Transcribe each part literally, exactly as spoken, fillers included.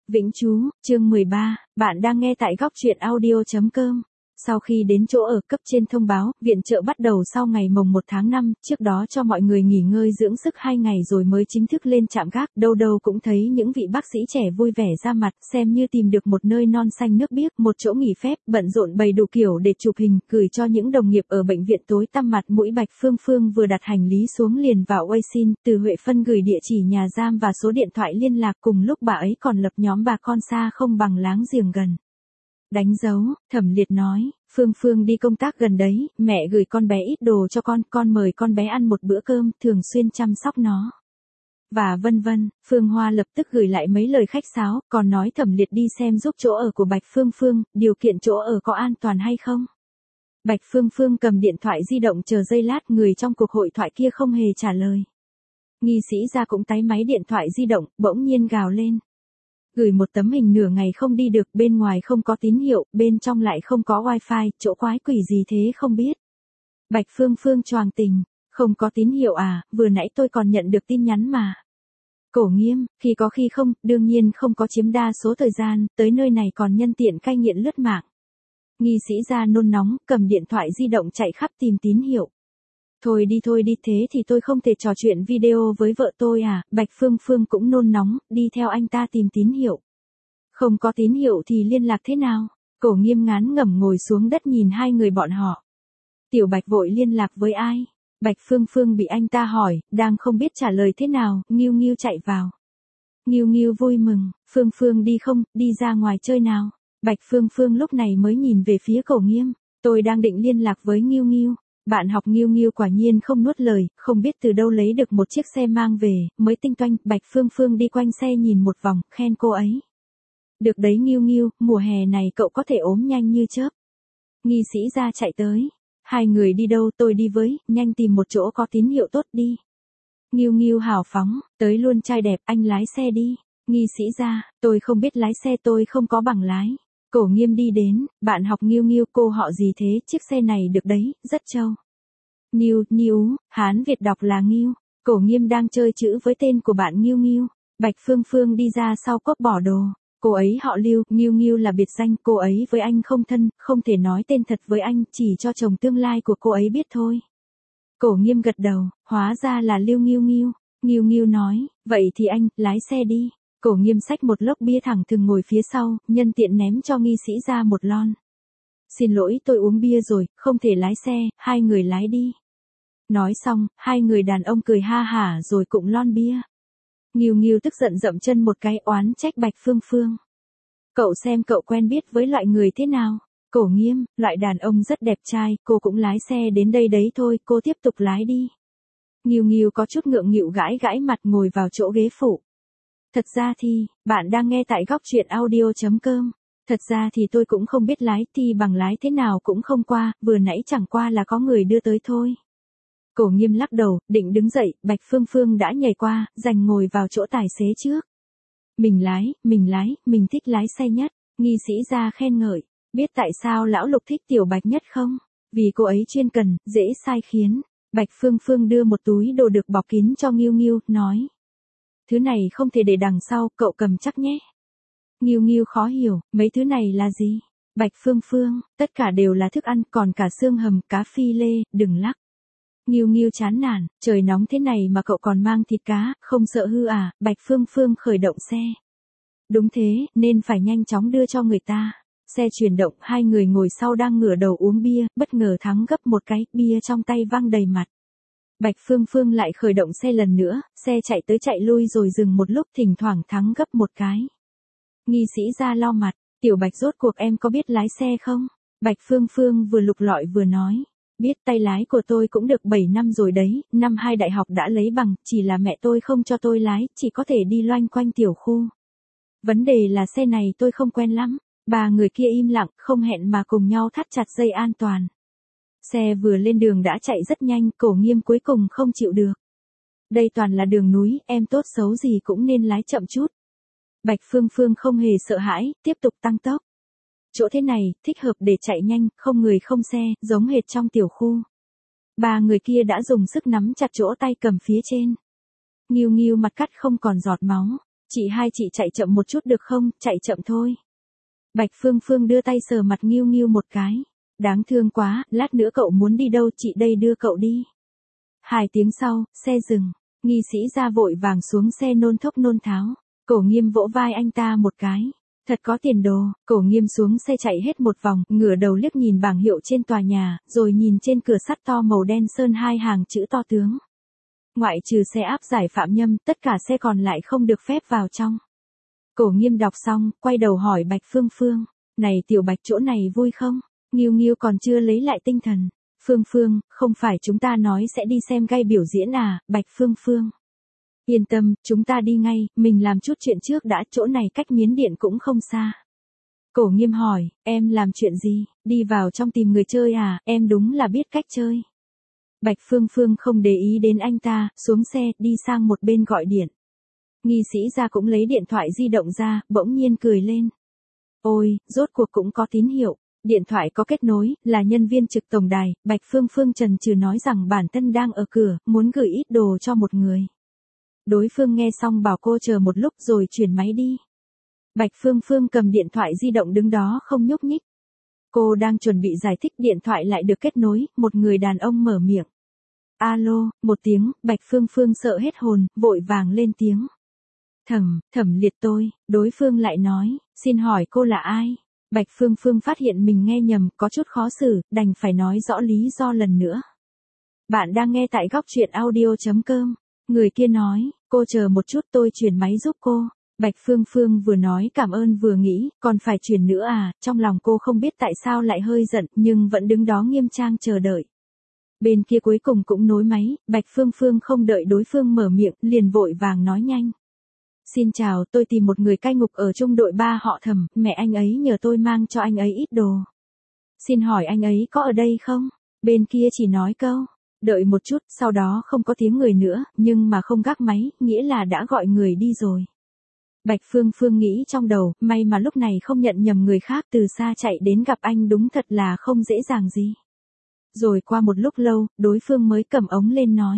Vĩnh Chú, chương mười ba, bạn đang nghe tại góc truyện audio chấm com. Sau khi đến chỗ ở, cấp trên thông báo, viện trợ bắt đầu sau ngày mồng một tháng năm, trước đó cho mọi người nghỉ ngơi dưỡng sức hai ngày rồi mới chính thức lên trạm gác, đâu đâu cũng thấy những vị bác sĩ trẻ vui vẻ ra mặt, xem như tìm được một nơi non xanh nước biếc, một chỗ nghỉ phép, bận rộn bày đủ kiểu để chụp hình, gửi cho những đồng nghiệp ở bệnh viện tối tăm mặt mũi. Bạch Phương Phương vừa đặt hành lý xuống liền vào Weixin, từ Huệ Phân gửi địa chỉ nhà giam và số điện thoại liên lạc, cùng lúc bà ấy còn lập nhóm bà con xa không bằng láng giềng gần. Đánh dấu, Thẩm Liệt nói, Phương Phương đi công tác gần đấy, mẹ gửi con bé ít đồ cho con, con mời con bé ăn một bữa cơm, thường xuyên chăm sóc nó. Và vân vân, Phương Hoa lập tức gửi lại mấy lời khách sáo, còn nói Thẩm Liệt đi xem giúp chỗ ở của Bạch Phương Phương, điều kiện chỗ ở có an toàn hay không. Bạch Phương Phương cầm điện thoại di động chờ giây lát, người trong cuộc hội thoại kia không hề trả lời. Nghi sĩ ra cũng tái máy điện thoại di động, bỗng nhiên gào lên. Gửi một tấm hình nửa ngày không đi được, bên ngoài không có tín hiệu, bên trong lại không có wifi, chỗ quái quỷ gì thế không biết. Bạch Phương Phương choàng tình, không có tín hiệu à, vừa nãy tôi còn nhận được tin nhắn mà. Cổ Nghiêm, khi có khi không, đương nhiên không có chiếm đa số thời gian, tới nơi này còn nhân tiện cai nghiện lướt mạng. Nghi sĩ ra nôn nóng, cầm điện thoại di động chạy khắp tìm tín hiệu. Thôi đi thôi đi, thế thì tôi không thể trò chuyện video với vợ tôi à. Bạch Phương Phương cũng nôn nóng, đi theo anh ta tìm tín hiệu. Không có tín hiệu thì liên lạc thế nào? Cổ Nghiêm ngán ngẩm ngồi xuống đất nhìn hai người bọn họ. Tiểu Bạch vội liên lạc với ai? Bạch Phương Phương bị anh ta hỏi, đang không biết trả lời thế nào, Nghiêu Nghiêu chạy vào. Nghiêu Nghiêu vui mừng, Phương Phương đi không, đi ra ngoài chơi nào. Bạch Phương Phương lúc này mới nhìn về phía Cổ Nghiêm, tôi đang định liên lạc với Nghiêu Nghiêu. Bạn học Nghiêu Nghiêu quả nhiên không nuốt lời, không biết từ đâu lấy được một chiếc xe mang về, mới tinh toanh. Bạch Phương Phương đi quanh xe nhìn một vòng, khen cô ấy. Được đấy Nghiêu Nghiêu, mùa hè này cậu có thể ốm nhanh như chớp. Nghi sĩ ra chạy tới. Hai người đi đâu, tôi đi với, nhanh tìm một chỗ có tín hiệu tốt đi. Nghiêu Nghiêu hào phóng, tới luôn trai đẹp, anh lái xe đi. Nghi sĩ ra, tôi không biết lái xe, tôi không có bằng lái. Cổ Nghiêm đi đến, bạn học Nghiêu Nghiêu, cô họ gì thế, chiếc xe này được đấy, rất trâu. Nghiêu, Nghiêu, Hán Việt đọc là Nghiêu. Cổ Nghiêm đang chơi chữ với tên của bạn Nghiêu Nghiêu. Bạch Phương Phương đi ra sau cốp bỏ đồ. Cô ấy họ Lưu, Nghiêu Nghiêu là biệt danh, cô ấy với anh không thân, không thể nói tên thật với anh, chỉ cho chồng tương lai của cô ấy biết thôi. Cổ Nghiêm gật đầu, hóa ra là Lưu Nghiêu Nghiêu. Nghiêu Nghiêu nói, vậy thì anh, lái xe đi. Cổ Nghiêm xách một lốc bia thẳng thừng ngồi phía sau, nhân tiện ném cho nghi sĩ ra một lon. Xin lỗi, tôi uống bia rồi, không thể lái xe, hai người lái đi. Nói xong, hai người đàn ông cười ha hả rồi cụng lon bia. Nghiêu Nghiêu tức giận dậm chân một cái, oán trách Bạch Phương Phương. Cậu xem cậu quen biết với loại người thế nào? Cổ Nghiêm, loại đàn ông rất đẹp trai, cô cũng lái xe đến đây đấy thôi, cô tiếp tục lái đi. Nghiêu Nghiêu có chút ngượng nghịu gãi gãi mặt ngồi vào chỗ ghế phụ. Thật ra thì, bạn đang nghe tại góc truyện audio chấm com. Thật ra thì tôi cũng không biết lái, thì bằng lái thế nào cũng không qua, vừa nãy chẳng qua là có người đưa tới thôi. Cổ Nghiêm lắc đầu, định đứng dậy, Bạch Phương Phương đã nhảy qua, giành ngồi vào chỗ tài xế trước. Mình lái, mình lái, mình thích lái xe nhất, nghi sĩ ra khen ngợi. Biết tại sao lão Lục thích Tiểu Bạch nhất không? Vì cô ấy chuyên cần, dễ sai khiến. Bạch Phương Phương đưa một túi đồ được bọc kín cho Nghiêu Nghiêu, nói. Thứ này không thể để đằng sau, cậu cầm chắc nhé. Nghiêu Nghiêu khó hiểu, mấy thứ này là gì? Bạch Phương Phương, tất cả đều là thức ăn, còn cả xương hầm, cá phi lê, đừng lắc. Nghiêu Nghiêu chán nản, trời nóng thế này mà cậu còn mang thịt cá, không sợ hư à? Bạch Phương Phương khởi động xe. Đúng thế, nên phải nhanh chóng đưa cho người ta. Xe chuyển động, hai người ngồi sau đang ngửa đầu uống bia, bất ngờ thắng gấp một cái, bia trong tay văng đầy mặt. Bạch Phương Phương lại khởi động xe lần nữa, xe chạy tới chạy lui rồi dừng một lúc, thỉnh thoảng thắng gấp một cái. Nghi sĩ ra lau mặt, Tiểu Bạch rốt cuộc em có biết lái xe không? Bạch Phương Phương vừa lục lọi vừa nói, biết tay lái của tôi cũng được bảy năm rồi đấy, năm hai đại học đã lấy bằng, chỉ là mẹ tôi không cho tôi lái, chỉ có thể đi loanh quanh tiểu khu. Vấn đề là xe này tôi không quen lắm. Ba người kia im lặng, không hẹn mà cùng nhau thắt chặt dây an toàn. Xe vừa lên đường đã chạy rất nhanh, Cổ Nghiêm cuối cùng không chịu được. Đây toàn là đường núi, em tốt xấu gì cũng nên lái chậm chút. Bạch Phương Phương không hề sợ hãi, tiếp tục tăng tốc. Chỗ thế này, thích hợp để chạy nhanh, không người không xe, giống hệt trong tiểu khu. Ba người kia đã dùng sức nắm chặt chỗ tay cầm phía trên. Nghiêu Nghiêu mặt cắt không còn giọt máu. Chị hai chị chạy chậm một chút được không, chạy chậm thôi. Bạch Phương Phương đưa tay sờ mặt Nghiêu Nghiêu một cái. Đáng thương quá, lát nữa cậu muốn đi đâu chị đây đưa cậu đi. Hai tiếng sau, xe dừng. Nghi sĩ ra vội vàng xuống xe nôn thốc nôn tháo. Cổ Nghiêm vỗ vai anh ta một cái. Thật có tiền đồ. Cổ Nghiêm xuống xe chạy hết một vòng, ngửa đầu liếc nhìn bảng hiệu trên tòa nhà, rồi nhìn trên cửa sắt to màu đen sơn hai hàng chữ to tướng. Ngoại trừ xe áp giải phạm nhân, tất cả xe còn lại không được phép vào trong. Cổ Nghiêm đọc xong, quay đầu hỏi Bạch Phương Phương. Này tiểu Bạch, chỗ này vui không? Nghiêu Nghiêu còn chưa lấy lại tinh thần. Phương Phương, không phải chúng ta nói sẽ đi xem gay biểu diễn à, Bạch Phương Phương. Yên tâm, chúng ta đi ngay, mình làm chút chuyện trước đã, chỗ này cách Miến Điện cũng không xa. Cổ Nghiêm hỏi, em làm chuyện gì, đi vào trong tìm người chơi à, em đúng là biết cách chơi. Bạch Phương Phương không để ý đến anh ta, xuống xe, đi sang một bên gọi điện. Nghi sĩ ra cũng lấy điện thoại di động ra, bỗng nhiên cười lên. Ôi, rốt cuộc cũng có tín hiệu. Điện thoại có kết nối, là nhân viên trực tổng đài. Bạch Phương Phương chần chừ nói rằng bản thân đang ở cửa, muốn gửi ít đồ cho một người. Đối phương nghe xong bảo cô chờ một lúc rồi chuyển máy đi. Bạch Phương Phương cầm điện thoại di động đứng đó không nhúc nhích. Cô đang chuẩn bị giải thích, điện thoại lại được kết nối, một người đàn ông mở miệng. Alo, một tiếng, Bạch Phương Phương sợ hết hồn, vội vàng lên tiếng. Thẩm, Thẩm Liệt tôi, đối phương lại nói, xin hỏi cô là ai? Bạch Phương Phương phát hiện mình nghe nhầm, có chút khó xử, đành phải nói rõ lý do lần nữa. Bạn đang nghe tại góc truyện audio chấm com. Người kia nói, cô chờ một chút tôi chuyển máy giúp cô. Bạch Phương Phương vừa nói cảm ơn vừa nghĩ, còn phải chuyển nữa à, trong lòng cô không biết tại sao lại hơi giận, nhưng vẫn đứng đó nghiêm trang chờ đợi. Bên kia cuối cùng cũng nối máy, Bạch Phương Phương không đợi đối phương mở miệng, liền vội vàng nói nhanh. Xin chào, tôi tìm một người cai ngục ở trung đội ba họ Thẩm, mẹ anh ấy nhờ tôi mang cho anh ấy ít đồ. Xin hỏi anh ấy có ở đây không? Bên kia chỉ nói câu, đợi một chút, sau đó không có tiếng người nữa, nhưng mà không gác máy, nghĩa là đã gọi người đi rồi. Bạch Phương Phương nghĩ trong đầu, may mà lúc này không nhận nhầm người khác, từ xa chạy đến gặp anh đúng thật là không dễ dàng gì. Rồi qua một lúc lâu, đối phương mới cầm ống lên nói.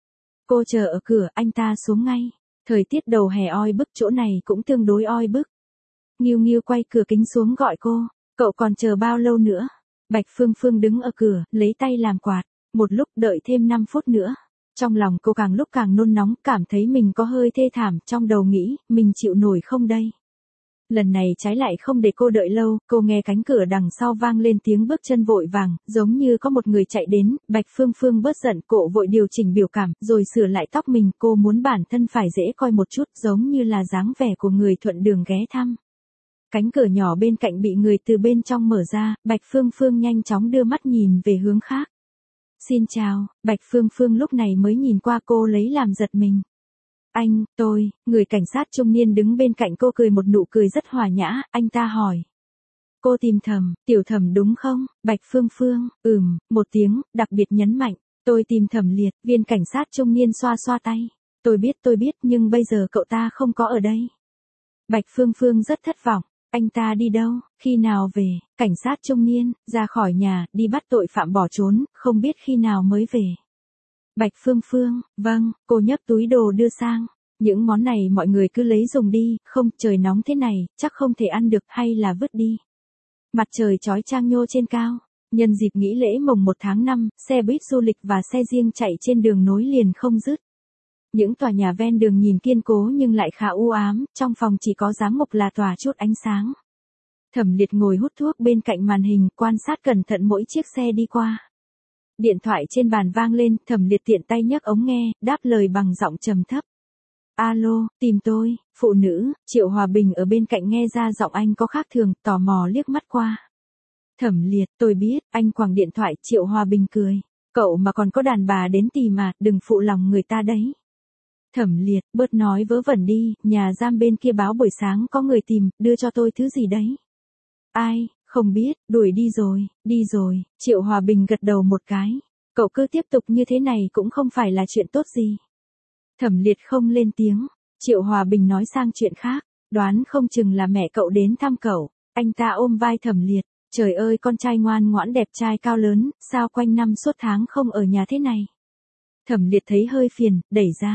Cô chờ ở cửa, anh ta xuống ngay. Thời tiết đầu hè oi bức, chỗ này cũng tương đối oi bức. Nghiêu Nghiêu quay cửa kính xuống gọi cô, cậu còn chờ bao lâu nữa? Bạch Phương Phương đứng ở cửa, lấy tay làm quạt, một lúc đợi thêm năm phút nữa. Trong lòng cô càng lúc càng nôn nóng, cảm thấy mình có hơi thê thảm, trong đầu nghĩ, mình chịu nổi không đây? Lần này trái lại không để cô đợi lâu, cô nghe cánh cửa đằng sau vang lên tiếng bước chân vội vàng, giống như có một người chạy đến. Bạch Phương Phương bớt giận, cô vội điều chỉnh biểu cảm, rồi sửa lại tóc mình, cô muốn bản thân phải dễ coi một chút, giống như là dáng vẻ của người thuận đường ghé thăm. Cánh cửa nhỏ bên cạnh bị người từ bên trong mở ra, Bạch Phương Phương nhanh chóng đưa mắt nhìn về hướng khác. Xin chào, Bạch Phương Phương lúc này mới nhìn qua cô lấy làm giật mình. Anh, tôi, người cảnh sát trung niên đứng bên cạnh cô cười một nụ cười rất hòa nhã, anh ta hỏi. Cô tìm Thẩm, tiểu Thẩm đúng không? Bạch Phương Phương, ừm, một tiếng, đặc biệt nhấn mạnh, tôi tìm Thẩm Liệt, viên cảnh sát trung niên xoa xoa tay. Tôi biết tôi biết nhưng bây giờ cậu ta không có ở đây. Bạch Phương Phương rất thất vọng, anh ta đi đâu, khi nào về? Cảnh sát trung niên, ra khỏi nhà, đi bắt tội phạm bỏ trốn, không biết khi nào mới về. Bạch Phương Phương, vâng, cô nhấc túi đồ đưa sang. Những món này mọi người cứ lấy dùng đi, không, trời nóng thế này, chắc không thể ăn được, hay là vứt đi. Mặt trời chói chang nhô trên cao. Nhân dịp nghỉ lễ mồng một tháng năm, xe buýt du lịch và xe riêng chạy trên đường nối liền không dứt. Những tòa nhà ven đường nhìn kiên cố nhưng lại khá u ám, trong phòng chỉ có giám mục là tỏa chút ánh sáng. Thẩm Liệt ngồi hút thuốc bên cạnh màn hình, quan sát cẩn thận mỗi chiếc xe đi qua. Điện thoại trên bàn vang lên, Thẩm Liệt tiện tay nhấc ống nghe, đáp lời bằng giọng trầm thấp. Alo, tìm tôi, phụ nữ. Triệu Hòa Bình ở bên cạnh nghe ra giọng anh có khác thường, tò mò liếc mắt qua. Thẩm Liệt, tôi biết, anh quẳng điện thoại. Triệu Hòa Bình cười. Cậu mà còn có đàn bà đến tìm mà, đừng phụ lòng người ta đấy. Thẩm Liệt, bớt nói vớ vẩn đi, nhà giam bên kia báo buổi sáng có người tìm, đưa cho tôi thứ gì đấy. Ai, không biết, đuổi đi rồi, đi rồi. Triệu Hòa Bình gật đầu một cái. Cậu cứ tiếp tục như thế này cũng không phải là chuyện tốt gì. Thẩm Liệt không lên tiếng. Triệu Hòa Bình nói sang chuyện khác. Đoán không chừng là mẹ cậu đến thăm cậu. Anh ta ôm vai Thẩm Liệt. Trời ơi, con trai ngoan ngoãn đẹp trai cao lớn, sao quanh năm suốt tháng không ở nhà thế này. Thẩm Liệt thấy hơi phiền, đẩy ra.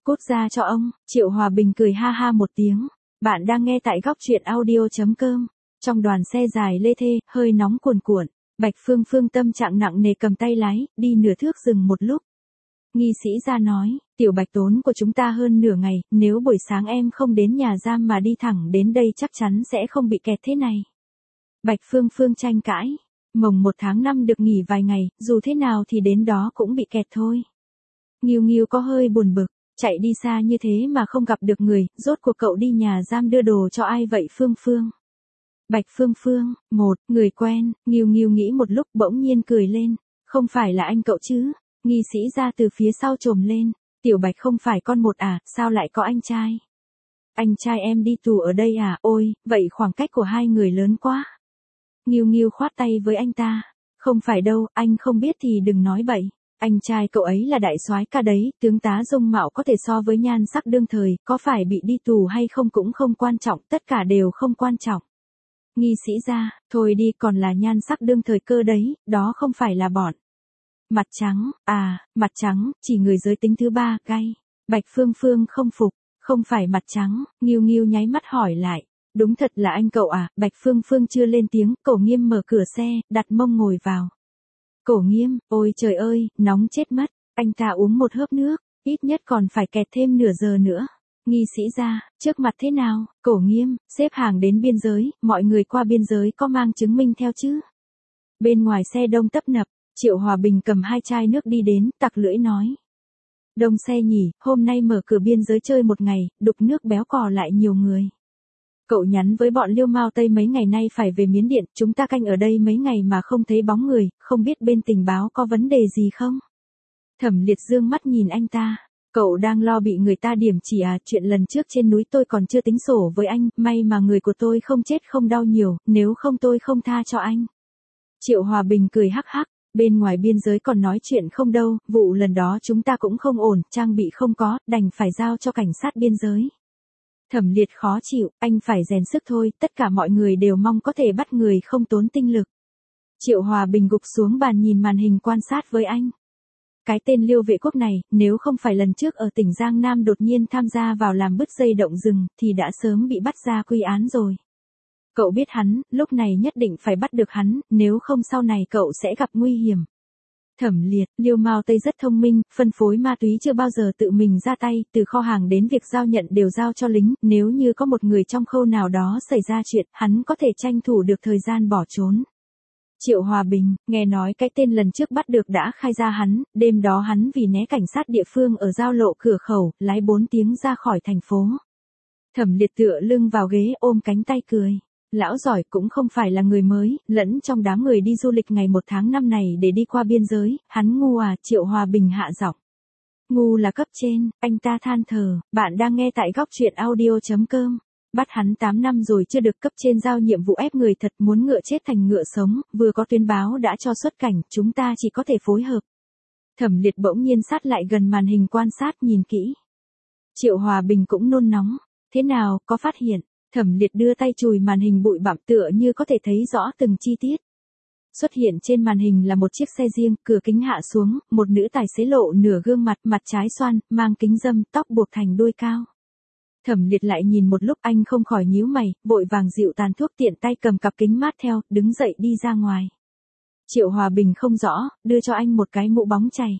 Cút ra cho ông, Triệu Hòa Bình cười ha ha một tiếng. Bạn đang nghe tại góc truyện audio.com. Trong đoàn xe dài lê thê, hơi nóng cuồn cuộn, Bạch Phương Phương tâm trạng nặng nề cầm tay lái, đi nửa thước dừng một lúc. Nghi sĩ ra nói, tiểu Bạch tốn của chúng ta hơn nửa ngày, nếu buổi sáng em không đến nhà giam mà đi thẳng đến đây chắc chắn sẽ không bị kẹt thế này. Bạch Phương Phương tranh cãi, mồng một tháng năm được nghỉ vài ngày, dù thế nào thì đến đó cũng bị kẹt thôi. Nghiêu Nghiêu có hơi buồn bực, chạy đi xa như thế mà không gặp được người, rốt cuộc cậu đi nhà giam đưa đồ cho ai vậy Phương Phương? Bạch Phương Phương, một, người quen, Nghiêu Nghiêu nghĩ một lúc bỗng nhiên cười lên, không phải là anh cậu chứ? Nghi sĩ ra từ phía sau trồm lên, tiểu Bạch không phải con một à, sao lại có anh trai? Anh trai em đi tù ở đây à, ôi, vậy khoảng cách của hai người lớn quá. Nghiêu Nghiêu khoát tay với anh ta, không phải đâu, anh không biết thì đừng nói bậy. Anh trai cậu ấy là đại soái ca đấy, tướng tá dung mạo có thể so với nhan sắc đương thời, có phải bị đi tù hay không cũng không quan trọng, tất cả đều không quan trọng. Nghi sĩ ra, thôi đi, còn là nhan sắc đương thời cơ đấy, đó không phải là bọn. Mặt trắng, à, mặt trắng, chỉ người giới tính thứ ba, gay. Bạch Phương Phương không phục, không phải mặt trắng, Nghiêu Nghiêu nháy mắt hỏi lại. Đúng thật là anh cậu à, Bạch Phương Phương chưa lên tiếng, Cổ Nghiêm mở cửa xe, đặt mông ngồi vào. Cổ Nghiêm, ôi trời ơi, nóng chết mất, anh ta uống một hớp nước, ít nhất còn phải kẹt thêm nửa giờ nữa. Nghi sĩ ra, trước mặt thế nào, Cổ Nghiêm, xếp hàng đến biên giới, mọi người qua biên giới có mang chứng minh theo chứ? Bên ngoài xe đông tấp nập, Triệu Hòa Bình cầm hai chai nước đi đến, tặc lưỡi nói. Đông xe nhỉ, hôm nay mở cửa biên giới chơi một ngày, đục nước béo cò lại nhiều người. Cậu nhắn với bọn Liêu Mao Tây mấy ngày nay phải về Miến Điện, chúng ta canh ở đây mấy ngày mà không thấy bóng người, không biết bên tình báo có vấn đề gì không? Thẩm Liệt dương mắt nhìn anh ta, cậu đang lo bị người ta điểm chỉ à, chuyện lần trước trên núi tôi còn chưa tính sổ với anh, may mà người của tôi không chết không đau nhiều, nếu không tôi không tha cho anh. Triệu Hòa Bình cười hắc hắc, bên ngoài biên giới còn nói chuyện không đâu, vụ lần đó chúng ta cũng không ổn, trang bị không có, đành phải giao cho cảnh sát biên giới. Thẩm Liệt khó chịu, anh phải rèn sức thôi, tất cả mọi người đều mong có thể bắt người không tốn tinh lực. Triệu Hòa Bình gục xuống bàn nhìn màn hình quan sát với anh. Cái tên Liêu Vệ Quốc này, nếu không phải lần trước ở tỉnh Giang Nam đột nhiên tham gia vào làm bứt dây động rừng, thì đã sớm bị bắt ra quy án rồi. Cậu biết hắn, lúc này nhất định phải bắt được hắn, nếu không sau này cậu sẽ gặp nguy hiểm. Thẩm Liệt, Liêu Mao Tây rất thông minh, phân phối ma túy chưa bao giờ tự mình ra tay, từ kho hàng đến việc giao nhận đều giao cho lính, nếu như có một người trong khâu nào đó xảy ra chuyện, hắn có thể tranh thủ được thời gian bỏ trốn. Triệu Hòa Bình, nghe nói cái tên lần trước bắt được đã khai ra hắn, đêm đó hắn vì né cảnh sát địa phương ở giao lộ cửa khẩu, lái bốn tiếng ra khỏi thành phố. Thẩm Liệt tựa lưng vào ghế ôm cánh tay cười. Lão giỏi cũng không phải là người mới, lẫn trong đám người đi du lịch ngày một tháng năm này để đi qua biên giới, hắn ngu à, Triệu Hòa Bình hạ giọng. Ngu là cấp trên, anh ta than thở, bạn đang nghe tại góc truyện audio.com. Bắt hắn tám năm rồi chưa được cấp trên giao nhiệm vụ ép người thật, muốn ngựa chết thành ngựa sống, vừa có tuyên báo đã cho xuất cảnh, chúng ta chỉ có thể phối hợp. Thẩm Liệt bỗng nhiên sát lại gần màn hình quan sát nhìn kỹ. Triệu Hòa Bình cũng nôn nóng, thế nào, có phát hiện? Thẩm Liệt đưa tay chùi màn hình bụi bặm tựa như có thể thấy rõ từng chi tiết. Xuất hiện trên màn hình là một chiếc xe riêng, cửa kính hạ xuống, một nữ tài xế lộ nửa gương mặt, mặt trái xoan, mang kính râm, tóc buộc thành đuôi cao. Thẩm Liệt lại nhìn một lúc anh không khỏi nhíu mày, vội vàng dịu tàn thuốc tiện tay cầm cặp kính mát theo, đứng dậy đi ra ngoài. Triệu Hòa Bình không rõ, đưa cho anh một cái mũ bóng chày.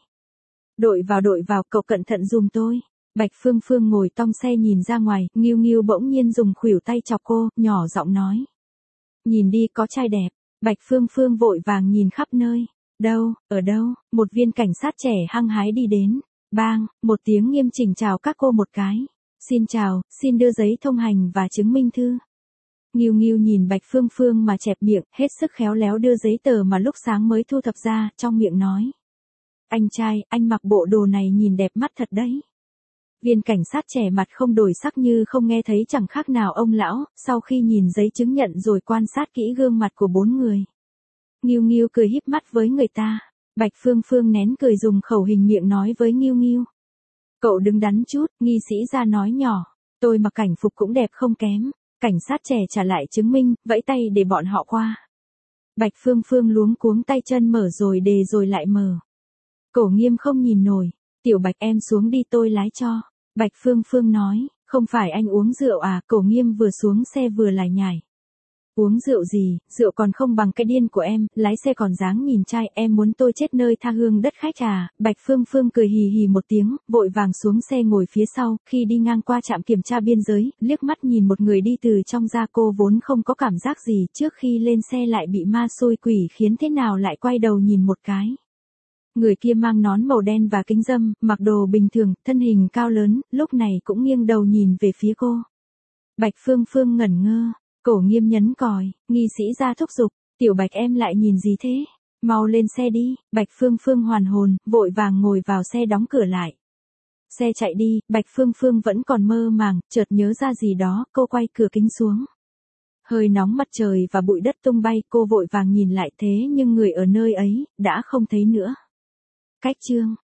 Đội vào đội vào, cậu cẩn thận dùm tôi. Bạch Phương Phương ngồi tong xe nhìn ra ngoài, Nghiêu Nghiêu bỗng nhiên dùng khuỷu tay chọc cô, nhỏ giọng nói. Nhìn đi có trai đẹp, Bạch Phương Phương vội vàng nhìn khắp nơi. Đâu, ở đâu, một viên cảnh sát trẻ hăng hái đi đến. Bang, một tiếng nghiêm chỉnh chào các cô một cái. Xin chào, xin đưa giấy thông hành và chứng minh thư. Nghiêu Nghiêu nhìn Bạch Phương Phương mà chẹp miệng, hết sức khéo léo đưa giấy tờ mà lúc sáng mới thu thập ra, trong miệng nói. Anh trai, anh mặc bộ đồ này nhìn đẹp mắt thật đấy. Viên cảnh sát trẻ mặt không đổi sắc như không nghe thấy chẳng khác nào ông lão, sau khi nhìn giấy chứng nhận rồi quan sát kỹ gương mặt của bốn người. Nghiêu Nghiêu cười híp mắt với người ta, Bạch Phương Phương nén cười dùng khẩu hình miệng nói với Nghiêu Nghiêu. Cậu đứng đắn chút, nghi sĩ ra nói nhỏ, tôi mặc cảnh phục cũng đẹp không kém, cảnh sát trẻ trả lại chứng minh, vẫy tay để bọn họ qua. Bạch Phương Phương luống cuống tay chân mở rồi đề rồi lại mở. Cổ Nghiêm không nhìn nổi, tiểu Bạch em xuống đi tôi lái cho. Bạch Phương Phương nói, không phải anh uống rượu à, Cổ Nghiêm vừa xuống xe vừa lải nhải. Uống rượu gì, rượu còn không bằng cái điên của em, lái xe còn dáng nhìn trai, em muốn tôi chết nơi tha hương đất khách à, Bạch Phương Phương cười hì hì một tiếng, vội vàng xuống xe ngồi phía sau, khi đi ngang qua trạm kiểm tra biên giới, liếc mắt nhìn một người đi từ trong ra, cô vốn không có cảm giác gì, trước khi lên xe lại bị ma xôi quỷ khiến thế nào lại quay đầu nhìn một cái. Người kia mang nón màu đen và kính râm, mặc đồ bình thường, thân hình cao lớn, lúc này cũng nghiêng đầu nhìn về phía cô. Bạch Phương Phương ngẩn ngơ. Cổ Nghiêm nhấn còi, nghị sĩ ra thúc giục, tiểu Bạch em lại nhìn gì thế? Mau lên xe đi, Bạch Phương Phương hoàn hồn, vội vàng ngồi vào xe đóng cửa lại. Xe chạy đi, Bạch Phương Phương vẫn còn mơ màng, chợt nhớ ra gì đó, cô quay cửa kính xuống. Hơi nóng mặt trời và bụi đất tung bay, cô vội vàng nhìn lại thế nhưng người ở nơi ấy, đã không thấy nữa. Cách chương